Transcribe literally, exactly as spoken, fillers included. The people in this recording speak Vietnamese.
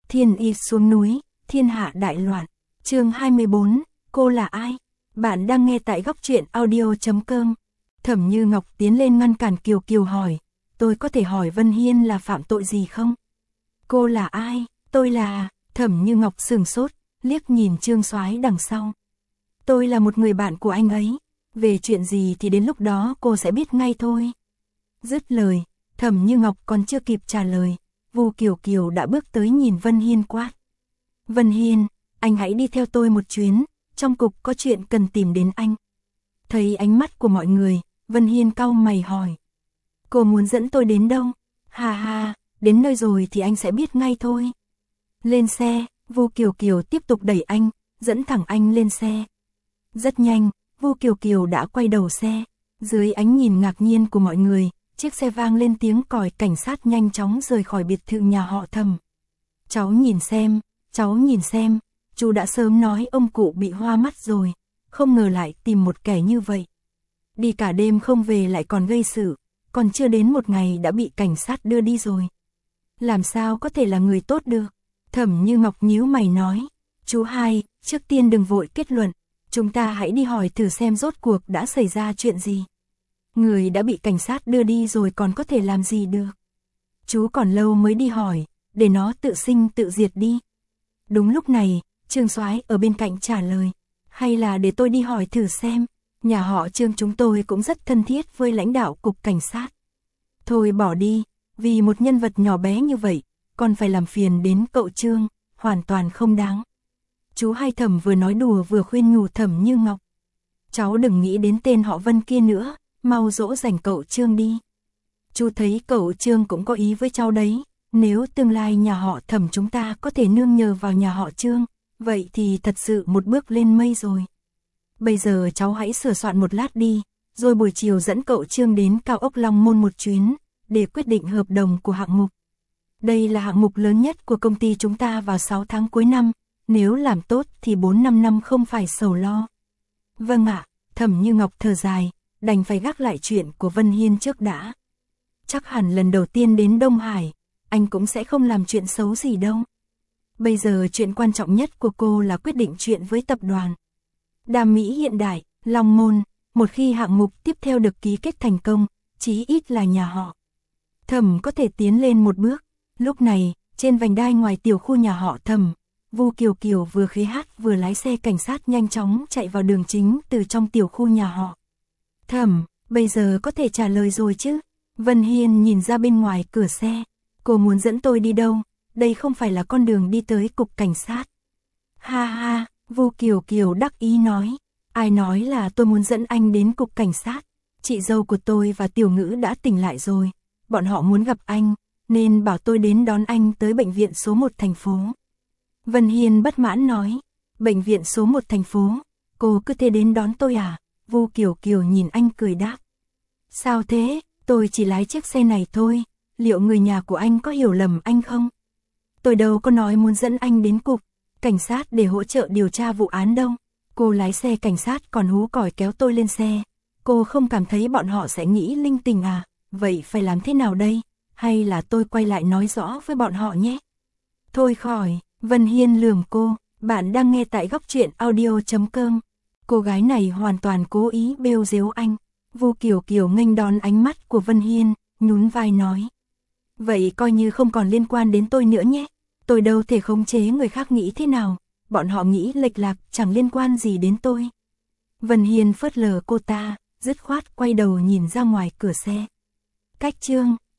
Thiên Y xuống núi, thiên hạ đại loạn. Chương hai mươi bốn, cô là ai? Bạn đang nghe tại góc truyện audio chấm com. Thẩm Như Ngọc tiến lên ngăn cản Kiều Kiều hỏi, tôi có thể hỏi Vân Hiên là phạm tội gì không? Cô là ai? Tôi là... Thẩm Như Ngọc sừng sốt, liếc nhìn Trương Soái đằng sau. Tôi là một người bạn của anh ấy, về chuyện gì thì đến lúc đó cô sẽ biết ngay thôi. Dứt lời, Thẩm Như Ngọc còn chưa kịp trả lời, Vu Kiều Kiều đã bước tới nhìn Vân Hiên quát. Vân Hiên, anh hãy đi theo tôi một chuyến, trong cục có chuyện cần tìm đến anh. Thấy ánh mắt của mọi người, Vân Hiên cau mày hỏi. Cô muốn dẫn tôi đến đâu? Hà hà, đến nơi rồi thì anh sẽ biết ngay thôi. Lên xe, Vu Kiều Kiều tiếp tục đẩy anh, dẫn thẳng anh lên xe. Rất nhanh, Vu Kiều Kiều đã quay đầu xe, dưới ánh nhìn ngạc nhiên của mọi người, chiếc xe vang lên tiếng còi cảnh sát nhanh chóng rời khỏi biệt thự nhà họ Thẩm. Cháu nhìn xem, cháu nhìn xem, chú đã sớm nói ông cụ bị hoa mắt rồi, không ngờ lại tìm một kẻ như vậy. Đi cả đêm không về lại còn gây sự, còn chưa đến một ngày đã bị cảnh sát đưa đi rồi. Làm sao có thể là người tốt được? Thẩm Như Ngọc nhíu mày nói, chú hai, trước tiên đừng vội kết luận, chúng ta hãy đi hỏi thử xem rốt cuộc đã xảy ra chuyện gì. Người đã bị cảnh sát đưa đi rồi còn có thể làm gì được. Chú còn lâu mới đi hỏi, để nó tự sinh tự diệt đi. Đúng lúc này, Trương Soái ở bên cạnh trả lời, hay là để tôi đi hỏi thử xem, nhà họ Trương chúng tôi cũng rất thân thiết với lãnh đạo cục cảnh sát. Thôi bỏ đi, vì một nhân vật nhỏ bé như vậy, còn phải làm phiền đến cậu Trương, hoàn toàn không đáng. Chú hai Thẩm vừa nói đùa vừa khuyên nhủ Thẩm Như Ngọc. Cháu đừng nghĩ đến tên họ Vân kia nữa, mau dỗ dành cậu Trương đi. Chú thấy cậu Trương cũng có ý với cháu đấy, nếu tương lai nhà họ Thẩm chúng ta có thể nương nhờ vào nhà họ Trương, vậy thì thật sự một bước lên mây rồi. Bây giờ cháu hãy sửa soạn một lát đi, rồi buổi chiều dẫn cậu Trương đến cao ốc Long Môn một chuyến, để quyết định hợp đồng của hạng mục. Đây là hạng mục lớn nhất của công ty chúng ta vào sáu tháng cuối năm, nếu làm tốt thì bốn năm năm không phải sầu lo. Vâng ạ, Thẩm Như Ngọc thở dài, đành phải gác lại chuyện của Vân Hiên trước đã. Chắc hẳn lần đầu tiên đến Đông Hải, anh cũng sẽ không làm chuyện xấu gì đâu. Bây giờ chuyện quan trọng nhất của cô là quyết định chuyện với tập đoàn Đàm Mỹ hiện đại, Long Môn, một khi hạng mục tiếp theo được ký kết thành công, chí ít là nhà họ Thẩm có thể tiến lên một bước. Lúc này, trên vành đai ngoài tiểu khu nhà họ Thẩm, Vu Kiều Kiều vừa khí hát vừa lái xe cảnh sát nhanh chóng chạy vào đường chính từ trong tiểu khu nhà họ Thẩm. Bây giờ có thể trả lời rồi chứ? Vân Hiên nhìn ra bên ngoài cửa xe. Cô muốn dẫn tôi đi đâu? Đây không phải là con đường đi tới cục cảnh sát. Ha ha, Vu Kiều Kiều đắc ý nói. Ai nói là tôi muốn dẫn anh đến cục cảnh sát? Chị dâu của tôi và Tiểu Ngữ đã tỉnh lại rồi. Bọn họ muốn gặp anh, nên bảo tôi đến đón anh tới bệnh viện số một thành phố. Vân Hiên bất mãn nói. Bệnh viện số một thành phố? Cô cứ thế đến đón tôi à? Vu Kiều Kiều nhìn anh cười đáp. Sao thế? Tôi chỉ lái chiếc xe này thôi. Liệu người nhà của anh có hiểu lầm anh không? Tôi đâu có nói muốn dẫn anh đến cục cảnh sát để hỗ trợ điều tra vụ án đâu. Cô lái xe cảnh sát còn hú còi kéo tôi lên xe. Cô không cảm thấy bọn họ sẽ nghĩ linh tinh à? Vậy phải làm thế nào đây? Hay là tôi quay lại nói rõ với bọn họ nhé? Thôi khỏi, Vân Hiên lườm cô. Bạn đang nghe tại góc truyện audio chấm com. Cô gái này hoàn toàn cố ý bêu giếu anh. Vu Kiều Kiều nghênh đón ánh mắt của Vân Hiên, nhún vai nói. Vậy coi như không còn liên quan đến tôi nữa nhé. Tôi đâu thể khống chế người khác nghĩ thế nào. Bọn họ nghĩ lệch lạc chẳng liên quan gì đến tôi. Vân Hiên phớt lờ cô ta, dứt khoát quay đầu nhìn ra ngoài cửa xe. Cách Trương,